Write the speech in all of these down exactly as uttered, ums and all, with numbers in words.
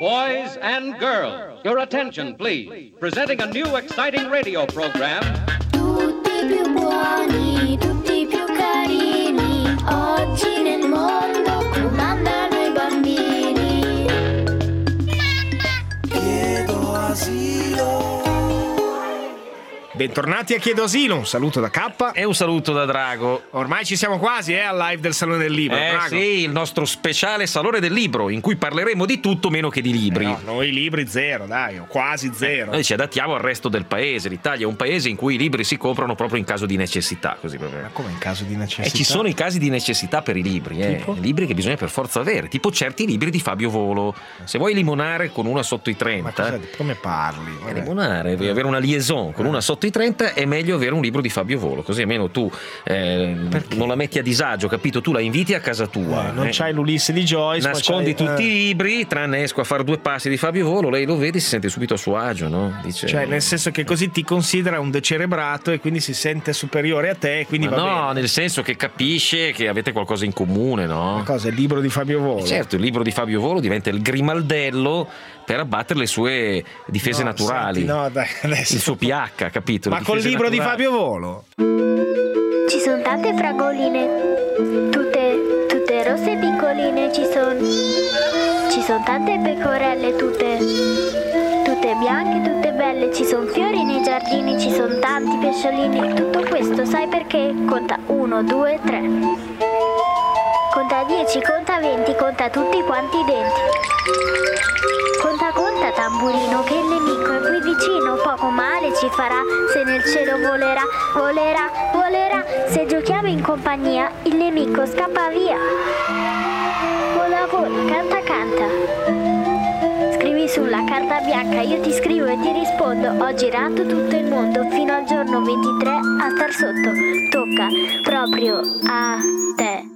Boys and girls, your attention please. Presenting a new exciting radio program. Tutti più buoni, tutti più carini, oggi nel mondo comandano i bambini. Chiedo asilo. Bentornati a Chiedo Asilo, un saluto da K e un saluto da Drago. Ormai ci siamo quasi eh, al live del Salone del Libro. Eh Drago. sì, il nostro speciale Salone del Libro, in cui parleremo di tutto meno che di libri. Eh no, noi libri zero, dai, o quasi zero. Noi ci adattiamo al resto del paese. L'Italia è un paese in cui i libri si comprano proprio in caso di necessità. Così proprio. Ma come in caso di necessità? E ci sono i casi di necessità per i libri, eh. Tipo? Libri che bisogna per forza avere, tipo certi libri di Fabio Volo. Se vuoi limonare con una sotto i trenta, Ma cosa, come parli? eh, limonare, vuoi avere una liaison con una sotto i trenta, è meglio avere un libro di Fabio Volo, così almeno tu eh, non la metti a disagio, capito? Tu la inviti a casa tua, Eh, non eh. c'hai l'Ulisse di Joyce, Nascondi ma c'hai, tutti eh. i libri, tranne esco a fare due passi di Fabio Volo, lei lo vede e si sente subito a suo agio, no? Dice, Cioè, nel senso che così ti considera un decerebrato e quindi si sente superiore a te, quindi ma va no, bene. nel senso che capisce che avete qualcosa in comune, no? Ma cosa, il libro di Fabio Volo? Certo, il libro di Fabio Volo diventa il grimaldello per abbattere le sue difese No, naturali. senti, no, dai, adesso. Il suo pH, capito? Ma Le col difese libro di naturali. Fabio Volo? Ci sono tante fragoline, tutte, tutte rosse e piccoline, ci sono, ci sono tante pecorelle, tutte, tutte bianche, tutte belle, ci sono fiori nei giardini, ci sono tanti pesciolini, tutto questo sai perché? Conta uno, due, tre. Conta dieci, conta venti, conta tutti quanti i denti. Conta, conta tamburino che il nemico è qui vicino, poco male ci farà se nel cielo volerà, volerà, volerà. Se giochiamo in compagnia il nemico scappa via. Vola, vola, canta, canta. Scrivi sulla carta bianca, io ti scrivo e ti rispondo. Ho girato tutto il mondo fino al giorno ventitré a star sotto. Tocca proprio a te.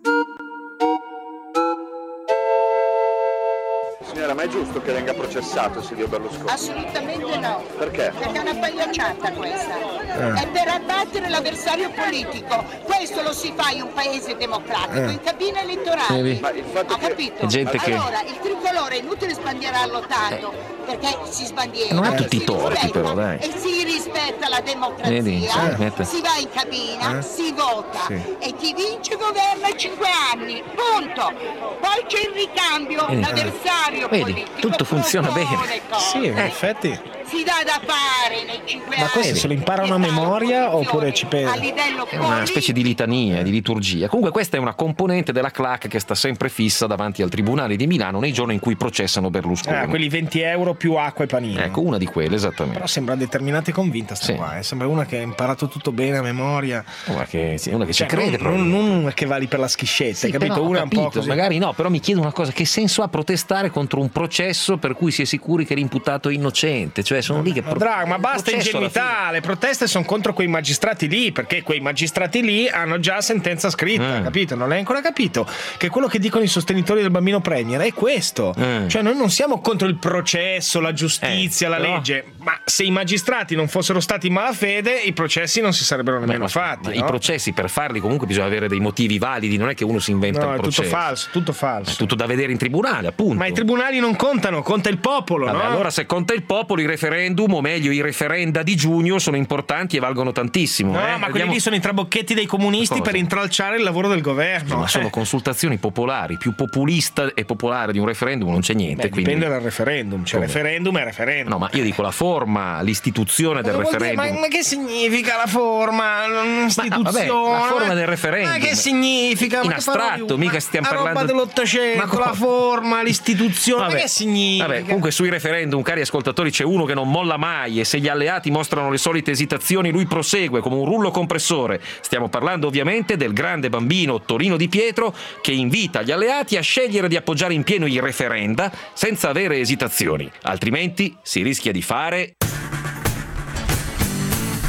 Signora, ma è giusto che venga processato Silvio Berlusconi? Assolutamente no. Perché? Perché è una pagliacciata questa. Eh. È per abbattere l'avversario politico. Questo lo si fa in un paese democratico, Eh. in cabine elettorali. Vedi? Ma il fatto Ha che... capito? È gente che- Allora, il tricolore è inutile sbandierarlo tanto, perché si sbandiera. Non ha e tutti si i torti, rispetta, però, dai. E si rispetta la democrazia. Vedi? Eh, mette- Si va in cabina, Eh. si vota Sì. e chi vince governa cinque anni. Punto. Poi c'è il ricambio, Vedi? l'avversario Vedi? politico. Tutto funziona propone bene. cose. Sì, in effetti. Si dà da fare nei cinque Ma anni. questo se lo imparano a memoria oppure ci pe- A livello È una specie di litania, di liturgia. Comunque questa è una componente della clac che sta sempre fissa davanti al Tribunale di Milano nei giorni in cui processano Berlusconi. Ah, quelli venti euro più acqua e panino. Ecco, una di quelle, esattamente. Però sembra determinata e convinta sta Sì. qua, eh. Sembra una che ha imparato tutto bene a memoria. Una che, sì, una che Cioè, ci crede non, proprio. non, non una che va lì per la schiscetta, Sì, hai capito? però, ho Una è un po' capito, così. magari no, però mi chiedo una cosa: che senso ha protestare contro un processo per cui si è sicuri che l'imputato è innocente? Cioè sono lì che Ma, pro- Drago, ma basta processo alla ingenuità, le proteste sono contro quei magistrati lì, perché quei magistrati lì hanno già sentenza scritta, Mm. capito? Non l'hai ancora capito? Che quello che dicono i sostenitori del bambino premier è questo. Mm. Cioè noi non siamo contro il processo, la giustizia, Eh, la però- legge, ma se i magistrati non fossero stati in malafede, i processi non si sarebbero Beh, nemmeno ma- fatti. ma no? I processi per farli comunque bisogna avere dei motivi validi, non è che uno si inventa No, un è tutto processo. falso, tutto falso. È tutto da vedere in tribunale, appunto. Ma i tribunali non contano, conta il popolo, Vabbè, no? allora se conta il popolo, i referendum, o meglio i referenda di giugno, sono importanti e valgono tantissimo. No, eh. ma quelli Vediamo- lì sono i trabocchetti dei comunisti Cosa? per intralciare il lavoro del governo. Ma sono Eh. consultazioni popolari, più populista e popolare di un referendum non c'è niente. Beh, quindi... dipende dal referendum, cioè Come? referendum è referendum. No, ma io dico la forma, l'istituzione del Ma vuol dire- referendum. ma, ma che significa la forma? L'istituzione? vabbè, la forma del referendum. Ma che significa? In Ma che astratto, parole- mica stiamo la parlando- roba dell'Ottocento, Ma cosa? la forma, l'istituzione, Vabbè, ma che significa? Vabbè, comunque sui referendum, cari ascoltatori, c'è uno che non molla mai e se gli alleati mostrano le solite esitazioni lui prosegue come un rullo compressore. Stiamo parlando ovviamente del grande bambino Torino Di Pietro che invita gli alleati a scegliere di appoggiare in pieno i referenda senza avere esitazioni, altrimenti si rischia di fare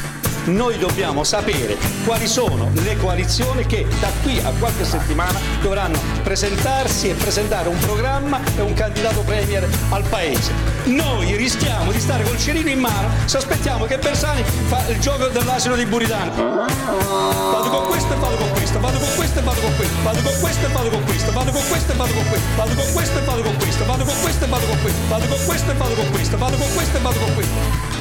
noi dobbiamo sapere quali sono le coalizioni che da qui a qualche settimana dovranno presentarsi e presentare un programma e un candidato premier al Paese. Noi rischiamo di stare col cerino in mano se aspettiamo che Bersani fa il gioco dell'asino di Buridano. Vado con questo e vado con questo, vado con questo e vado con questo, vado con questo e vado con questo, vado con questo e vado con questo, vado con questo e vado con questo, vado con questo e vado con questo, vado con questo e vado con questo, vado con questo e vado con questo.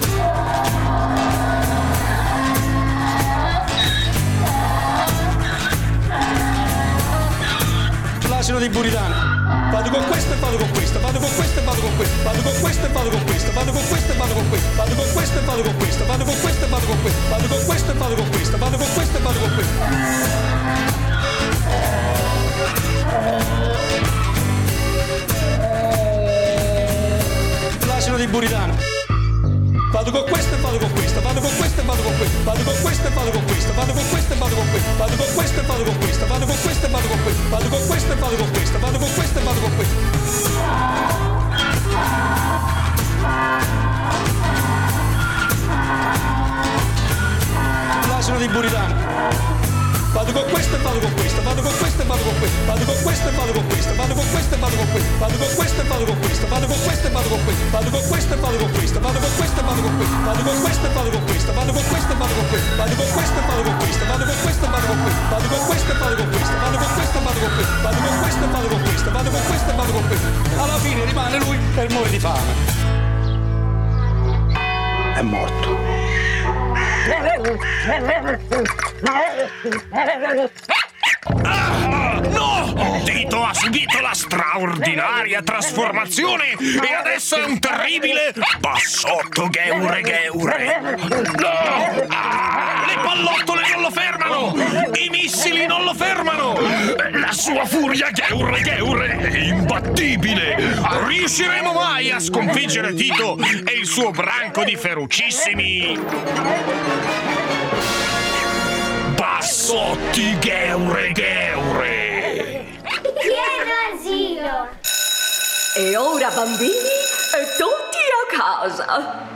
L'asino di Buridano. Vado con questo e vado con questo, vado con questo e vado con questo, vado con questo e vado con questo, vado con questo e vado con questo, vado con questo e vado con questo, vado con questo e vado con questo, vado con questo e vado con questo, vado con questo e vado con questo. L'asino di Buridano. Vado con questo e vado con questo, vado con questo e vado con questo, vado con questo e vado con questo, vado con questo e vado con questo, vado con questo e vado con questo, vado con questo e vado con questo, vado con questo e vado con questo, vado con questo e vado con questo. L'asino di Buridano. Vado con questo e vado con questo, vado con questo e vado con questo, vado con questo e vado con questo, vado con questo e vado con questo, vado con questo e vado con questo, vado con questo e vado con questo, vado con questo e vado con questo, vado con questo e vado con questo, vado con questo e vado con questo, vado con questo e vado con questo, vado con questo e vado con questo, vado con questo e vado con questo, vado con questo e vado con questo, vado con questo e vado con questo, vado con questo e vado con questo, vado con questo e vado con questo. Alla fine rimane lui per muore di fame. È morto. Ah, no! Tito ha subito la straordinaria trasformazione e adesso è un terribile bassotto gheure gheure. No! Ah, le pallottole non lo fermano! I missili non lo fermano! La sua furia gheure gheure è imbattibile! Riusciremo mai a sconfiggere Tito e il suo branco di ferocissimi bassotti gheure gheure! Pieno asilo! E ora, bambini, tutti a casa!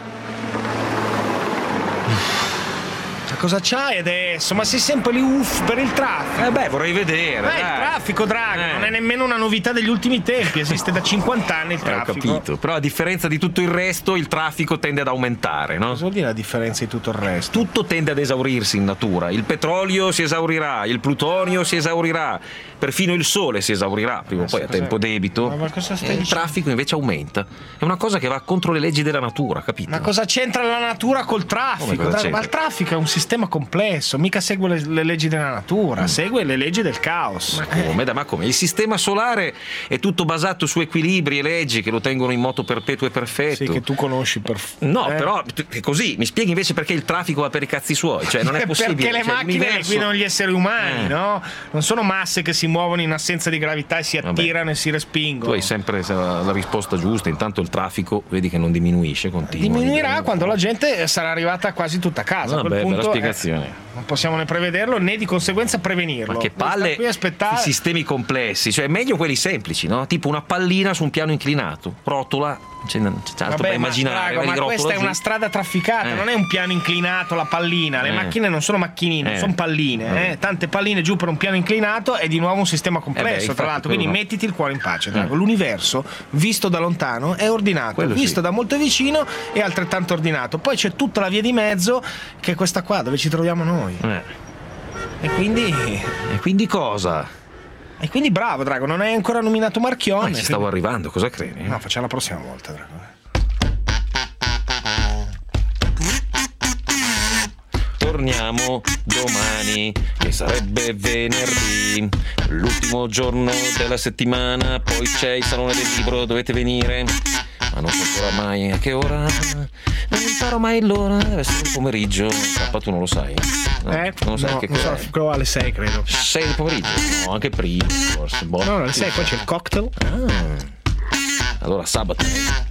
Cosa c'hai adesso? Ma sei sempre lì uff per il traffico. Eh beh, vorrei vedere. Beh, il traffico, Drago, eh. non è nemmeno una novità degli ultimi tempi, esiste da cinquanta anni il traffico. Eh, ho capito, però a differenza di tutto il resto, il traffico tende ad aumentare, no? Cosa vuol dire la differenza di tutto il resto? Tutto tende ad esaurirsi in natura. Il petrolio si esaurirà, il plutonio si esaurirà, perfino il sole si esaurirà prima o poi a tempo debito. Ma cosa stai e il dicendo? traffico invece aumenta. È una cosa che va contro le leggi della natura, capito? Ma cosa c'entra la natura col traffico? Drago? Ma il traffico è un sistema complesso, mica segue le, le leggi della natura, mm. segue le leggi del caos. Ma come? Da, ma come? Il sistema solare è tutto basato su equilibri e leggi che lo tengono in moto perpetuo e perfetto. Sì, che tu conosci per... No, eh. però è così. Mi spieghi invece perché il traffico va per i cazzi suoi? Cioè, non è possibile. Perché le cioè, macchine l'universo... guidano gli esseri umani, eh. no? Non sono masse che si muovono in assenza di gravità e si attirano Vabbè. e si respingono. Tu hai sempre la risposta giusta. Intanto il traffico vedi che non diminuisce, continua. Diminuirà quando la gente sarà arrivata quasi tutta a casa. Vabbè, a quel punto, bella spiegazione. Eh, non possiamo né prevederlo né di conseguenza prevenirlo. Ma che palle qui aspettare... i sistemi complessi, cioè meglio quelli semplici, no? Tipo una pallina su un piano inclinato, rotola, c'è, c'è altro Vabbè, da immaginare. Ma, Drago, ma questa è giù. una strada trafficata, eh. non è un piano inclinato la pallina. Le eh. macchine non sono macchinine, eh. sono palline. Eh. Tante palline giù per un piano inclinato è di nuovo un sistema complesso, eh beh, tra l'altro. Quindi no. mettiti il cuore in pace, Drago. Eh. L'universo, visto da lontano, è ordinato, Quello visto sì. da molto vicino è altrettanto ordinato. Poi c'è tutta la via di mezzo, che è questa qua, dove ci troviamo noi. Eh. E quindi. E quindi cosa? E quindi bravo, Drago, non hai ancora nominato Marchionne. Ma ci stavo quindi... arrivando, cosa credi? No, facciamo la prossima volta, Drago. Torniamo domani, che sarebbe venerdì, l'ultimo giorno della settimana, poi c'è il Salone del Libro, dovete venire. Ma non so ancora mai a che ora, non imparo mai l'ora, deve essere il pomeriggio. K, tu non lo sai? No, eh? Non lo sai no, che non so, quello alle sei credo. sei del pomeriggio? No, anche prima forse. Boh. No, alle sei, poi c'è il cocktail. Ah. Allora sabato.